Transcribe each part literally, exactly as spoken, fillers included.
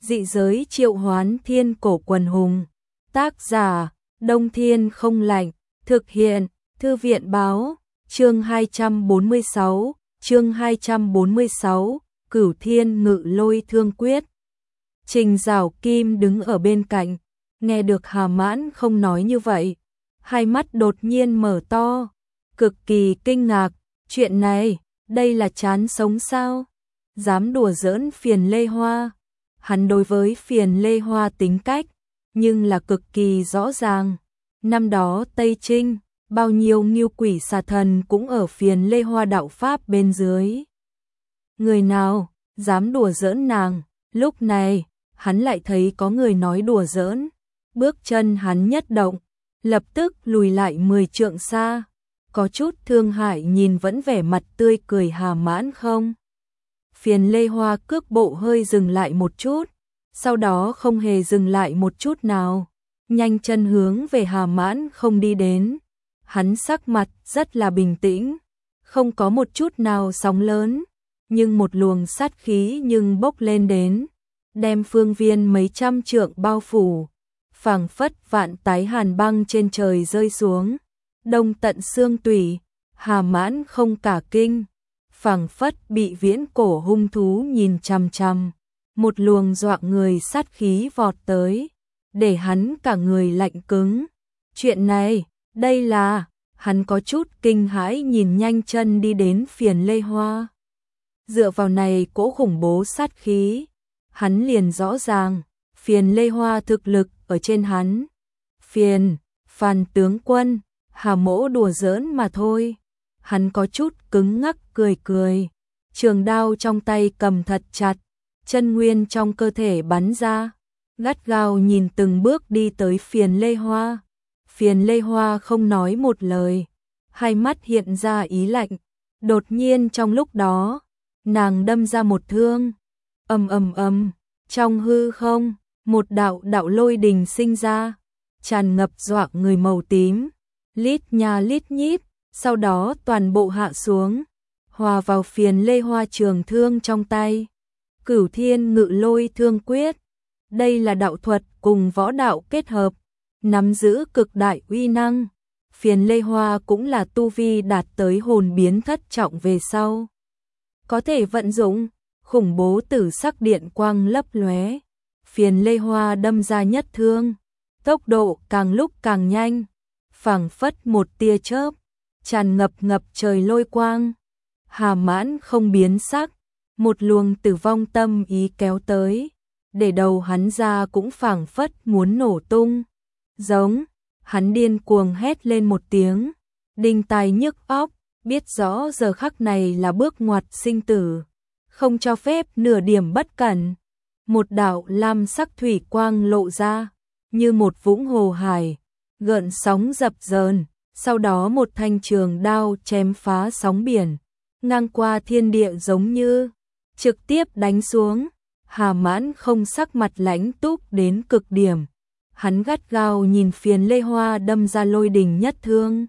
Dị giới triệu hoán thiên cổ quần hùng. Tác giả, Đông Thiên không lạnh. Thực hiện, Thư viện báo. Chương hai trăm bốn mươi sáu, chương hai trăm bốn mươi sáu, Cửu Thiên Ngự Lôi Thương Quyết. Trình Giảo Kim đứng ở bên cạnh, nghe được Hà Mãn không nói như vậy, hai mắt đột nhiên mở to, cực kỳ kinh ngạc, chuyện này, đây là chán sống sao? Dám đùa giỡn Phiền Lê Hoa. Hắn đối với Phiền Lê Hoa tính cách, nhưng là cực kỳ rõ ràng. Năm đó Tây Trinh, bao nhiêu nghiêu quỷ xà thần cũng ở Phiền Lê Hoa đạo pháp bên dưới. Người nào dám đùa giỡn nàng? Lúc này, hắn lại thấy có người nói đùa giỡn. Bước chân hắn nhất động, lập tức lùi lại mười trượng xa. Có chút thương hại nhìn vẫn vẻ mặt tươi cười Hà Mãn không. Phiền Lê Hoa cước bộ hơi dừng lại một chút, sau đó không hề dừng lại một chút nào, nhanh chân hướng về Hà Mãn không đi đến. Hắn sắc mặt rất là bình tĩnh, không có một chút nào sóng lớn, nhưng một luồng sát khí nhưng bốc lên đến, đem phương viên mấy trăm trượng bao phủ, phảng phất vạn tái hàn băng trên trời rơi xuống, đông tận xương tủy. Hà Mãn không cả kinh, phảng phất bị viễn cổ hung thú nhìn chằm chằm, một luồng dọa người sát khí vọt tới, để hắn cả người lạnh cứng. Chuyện này, đây là, hắn có chút kinh hãi nhìn nhanh chân đi đến Phiền Lê Hoa. Dựa vào này cỗ khủng bố sát khí, hắn liền rõ ràng, Phiền Lê Hoa thực lực ở trên hắn. Phiền, Phàn tướng quân, Hà mỗ đùa giỡn mà thôi. Hắn có chút cứng ngắc cười cười, trường đao trong tay cầm thật chặt, chân nguyên trong cơ thể bắn ra, gắt gao nhìn từng bước đi tới Phiền Lê Hoa. Phiền Lê Hoa không nói một lời, hai mắt hiện ra ý lạnh, đột nhiên trong lúc đó, nàng đâm ra một thương, ầm ầm ầm, trong hư không, một đạo đạo lôi đình sinh ra, tràn ngập dọa người màu tím, lít nha lít nhít, sau đó toàn bộ hạ xuống, hòa vào Phiền Lê Hoa trường thương trong tay. Cửu Thiên Ngự Lôi Thương Quyết, đây là đạo thuật cùng võ đạo kết hợp, nắm giữ cực đại uy năng. Phiền Lê Hoa cũng là tu vi đạt tới hồn biến thất trọng về sau, có thể vận dụng, khủng bố tử sắc điện quang lấp lóe. Phiền Lê Hoa đâm ra nhất thương, tốc độ càng lúc càng nhanh, phảng phất một tia chớp, tràn ngập ngập trời lôi quang. Hà Mãn không biến sắc, một luồng tử vong tâm ý kéo tới, để đầu hắn ra cũng phảng phất muốn nổ tung. Giống, hắn điên cuồng hét lên một tiếng, đinh tai nhức óc, biết rõ giờ khắc này là bước ngoặt sinh tử, không cho phép nửa điểm bất cẩn. Một đạo lam sắc thủy quang lộ ra, như một vũng hồ hải, gợn sóng dập dờn, sau đó một thanh trường đao chém phá sóng biển, ngang qua thiên địa giống như trực tiếp đánh xuống. Hà Mãn không sắc mặt lãnh túc đến cực điểm, hắn gắt gao nhìn Phiền Lê Hoa đâm ra lôi đình nhất thương.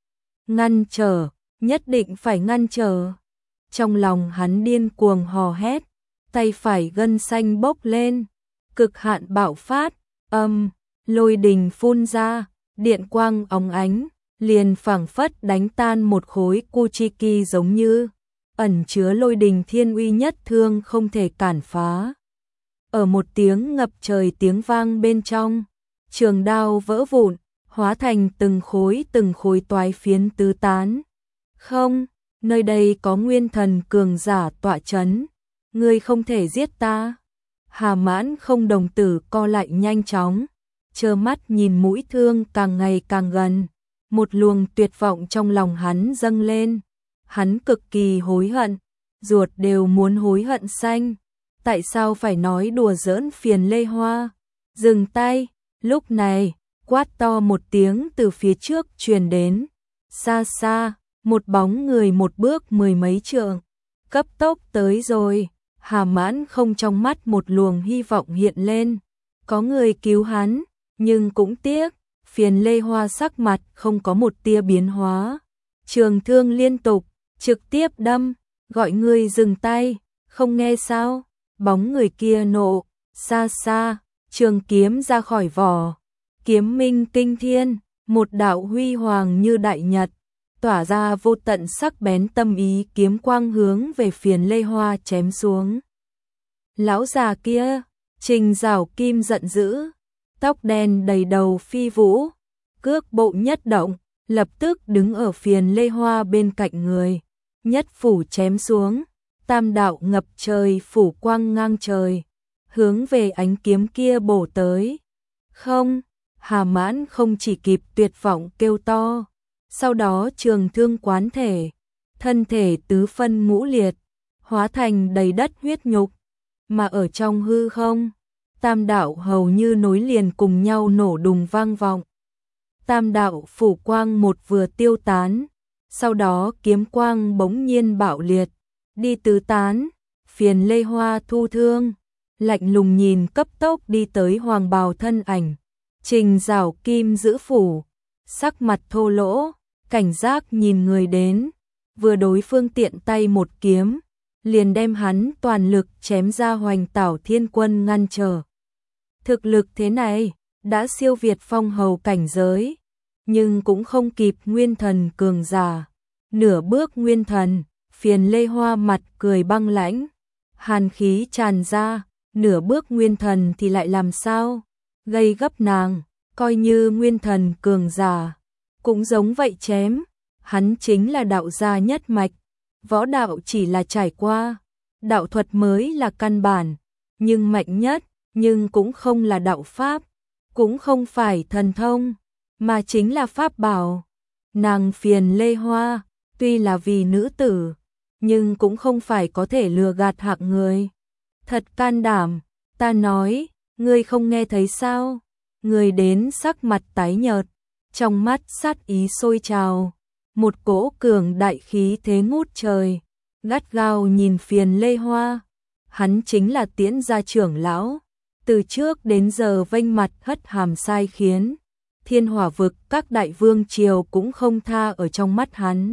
Ngăn trở, nhất định phải ngăn trở. Trong lòng hắn điên cuồng hò hét, tay phải gân xanh bốc lên, cực hạn bạo phát, âm, lôi đình phun ra, điện quang óng ánh, liền phảng phất đánh tan một khối Kuchiki giống như, ẩn chứa lôi đình thiên uy nhất thương không thể cản phá. Ở một tiếng ngập trời tiếng vang bên trong, trường đao vỡ vụn, hóa thành từng khối từng khối toái phiến tứ tán. Không, nơi đây có nguyên thần cường giả tọa chấn, ngươi không thể giết ta. Hà Mãn không đồng tử co lại nhanh chóng, trơ mắt nhìn mũi thương càng ngày càng gần, một luồng tuyệt vọng trong lòng hắn dâng lên. Hắn cực kỳ hối hận, ruột đều muốn hối hận xanh. Tại sao phải nói đùa giỡn Phiền Lê Hoa? Dừng tay. Lúc này, quát to một tiếng từ phía trước truyền đến. Xa xa, một bóng người một bước mười mấy trượng, cấp tốc tới rồi. Hà Mãn không trong mắt một luồng hy vọng hiện lên. Có người cứu hắn, nhưng cũng tiếc, Phiền Lê Hoa sắc mặt không có một tia biến hóa. Trường thương liên tục, trực tiếp đâm, gọi người dừng tay, không nghe sao? Bóng người kia nộ, Xa xa, trường kiếm ra khỏi vỏ, kiếm minh kinh thiên, một đạo huy hoàng như đại nhật, tỏa ra vô tận sắc bén tâm ý, kiếm quang hướng về Phiền Lê Hoa chém xuống. Lão già kia, Trình Giảo Kim giận dữ, tóc đen đầy đầu phi vũ, cước bộ nhất động, lập tức đứng ở Phiền Lê Hoa bên cạnh người, nhất phủ chém xuống, tam đạo ngập trời, phủ quang ngang trời, hướng về ánh kiếm kia bổ tới. Không, Hà Mãn không chỉ kịp tuyệt vọng kêu to, sau đó trường thương quán thể, thân thể tứ phân ngũ liệt, hóa thành đầy đất huyết nhục, mà ở trong hư không, tam đạo hầu như nối liền cùng nhau nổ đùng vang vọng. Tam đạo phủ quang một vừa tiêu tán, sau đó kiếm quang bỗng nhiên bạo liệt, đi tứ tán. Phiền Lê Hoa thu thương, lạnh lùng nhìn cấp tốc đi tới hoàng bào thân ảnh. Trình Giảo Kim giữ phủ, sắc mặt thô lỗ, cảnh giác nhìn người đến, vừa đối phương tiện tay một kiếm, liền đem hắn toàn lực chém ra Hoành Tảo Thiên Quân ngăn trở. Thực lực thế này, đã siêu việt phong hầu cảnh giới, nhưng cũng không kịp nguyên thần cường giả. Nửa bước nguyên thần, Phiền Lê Hoa mặt cười băng lãnh, hàn khí tràn ra, nửa bước nguyên thần thì lại làm sao? Gây gấp nàng, coi như nguyên thần cường giả, cũng giống vậy chém, hắn chính là đạo gia nhất mạch, võ đạo chỉ là trải qua, đạo thuật mới là căn bản, nhưng mạnh nhất, nhưng cũng không là đạo pháp, cũng không phải thần thông, mà chính là pháp bảo. Nàng Phiền Lê Hoa, tuy là vì nữ tử, nhưng cũng không phải có thể lừa gạt hạng người. Thật can đảm, ta nói, ngươi không nghe thấy sao? Người đến sắc mặt tái nhợt, trong mắt sát ý sôi trào, một cỗ cường đại khí thế ngút trời, gắt gao nhìn Phiền Lê Hoa. Hắn chính là Tiễn gia trưởng lão, từ trước đến giờ vênh mặt hất hàm sai khiến, Thiên Hỏa vực các đại vương triều cũng không tha ở trong mắt hắn.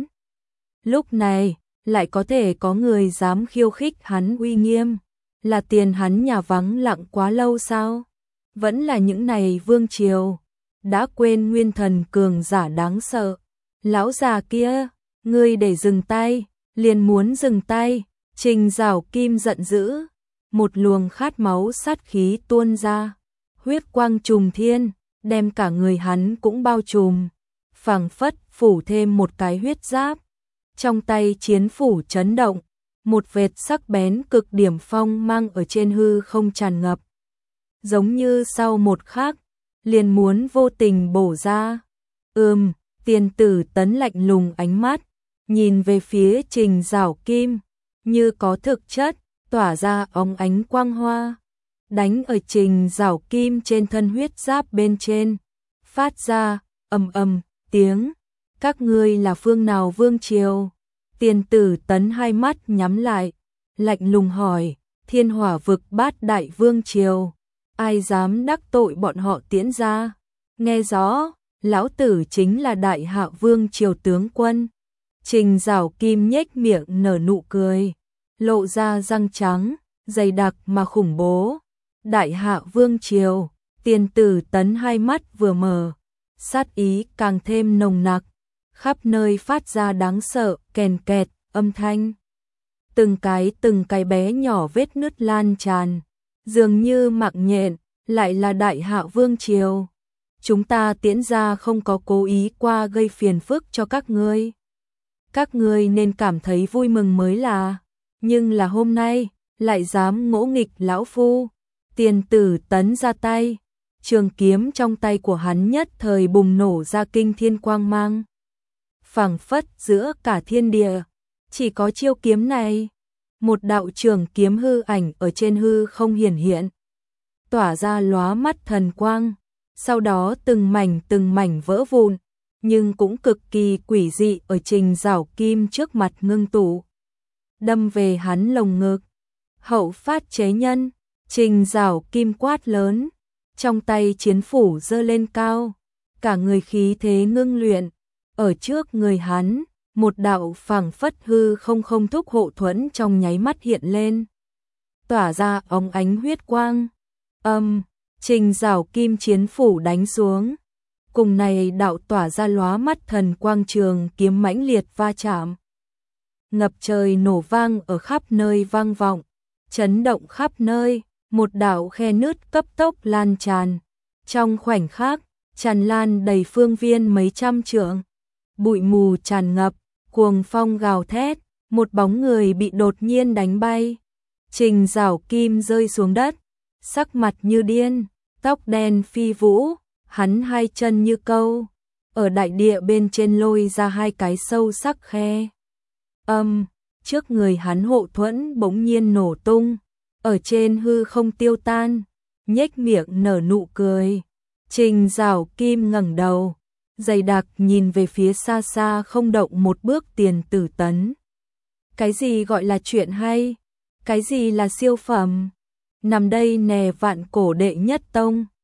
Lúc này, lại có thể có người dám khiêu khích hắn uy nghiêm, là tiền hắn nhà vắng lặng quá lâu sao? Vẫn là những này vương triều, đã quên nguyên thần cường giả đáng sợ. Lão già kia, ngươi để dừng tay, liền muốn dừng tay. Trình Giảo Kim giận dữ, một luồng khát máu sát khí tuôn ra, huyết quang trùng thiên, đem cả người hắn cũng bao trùm, phảng phất phủ thêm một cái huyết giáp. Trong tay chiến phủ chấn động, một vệt sắc bén cực điểm phong mang ở trên hư không tràn ngập, giống như sau một khắc, liền muốn vô tình bổ ra. Ừm, Tiền Tử Tấn lạnh lùng ánh mắt, nhìn về phía Trình Giảo Kim, như có thực chất, tỏa ra óng ánh quang hoa, đánh ở Trình Giảo Kim trên thân huyết giáp bên trên, phát ra ầm ầm tiếng. Các ngươi là phương nào vương triều? Tiền Tử Tấn hai mắt nhắm lại, lạnh lùng hỏi. Thiên Hỏa vực bát đại vương triều, ai dám đắc tội bọn họ Tiễn gia? Nghe rõ, lão tử chính là Đại Hạ vương triều tướng quân. Trình Giảo Kim nhếch miệng nở nụ cười, lộ ra răng trắng, dày đặc mà khủng bố. Đại Hạ vương triều, Tiền Tử Tấn hai mắt vừa mở, sát ý càng thêm nồng nặc, khắp nơi phát ra đáng sợ kèn kẹt âm thanh. Từng cái từng cái bé nhỏ vết nứt lan tràn, dường như mạng nhện, lại là Đại Hạ vương triều. Chúng ta Tiễn gia không có cố ý qua gây phiền phức cho các ngươi. Các ngươi nên cảm thấy vui mừng mới là, nhưng là hôm nay, lại dám ngỗ nghịch lão phu. Tiền Tử Tấn ra tay, trường kiếm trong tay của hắn nhất thời bùng nổ ra kinh thiên quang mang, phảng phất giữa cả thiên địa, chỉ có chiêu kiếm này. Một đạo trường kiếm hư ảnh ở trên hư không hiển hiện, tỏa ra lóa mắt thần quang, sau đó từng mảnh từng mảnh vỡ vụn, nhưng cũng cực kỳ quỷ dị ở Trình Giảo Kim trước mặt ngưng tụ, đâm về hắn lồng ngực. Hậu phát chế nhân, Trình Giảo Kim quát lớn, trong tay chiến phủ giơ lên cao, cả người khí thế ngưng luyện, ở trước người hắn, một đạo phảng phất hư không không thúc hộ thuẫn trong nháy mắt hiện lên, tỏa ra óng ánh huyết quang, Âm, Trình Giảo Kim chiến phủ đánh xuống. Cùng này đạo tỏa ra lóa mắt thần quang trường kiếm mãnh liệt va chạm. Ngập trời nổ vang ở khắp nơi vang vọng, chấn động khắp nơi, một đạo khe nứt cấp tốc lan tràn. Trong khoảnh khắc, tràn lan đầy phương viên mấy trăm trượng. Bụi mù tràn ngập, cuồng phong gào thét, một bóng người bị đột nhiên đánh bay. Trình Giảo Kim rơi xuống đất, sắc mặt như điên, tóc đen phi vũ, hắn hai chân như câu, ở đại địa bên trên lôi ra hai cái sâu sắc khe. Âm, trước người hắn hộ thuẫn bỗng nhiên nổ tung, ở trên hư không tiêu tan, nhếch miệng nở nụ cười. Trình Giảo Kim ngẩng đầu, dày đặc nhìn về phía xa xa không động một bước Tiền Tử Tấn. Cái gì gọi là chuyện hay? Cái gì là siêu phẩm? Nằm đây nè vạn cổ đệ nhất tông.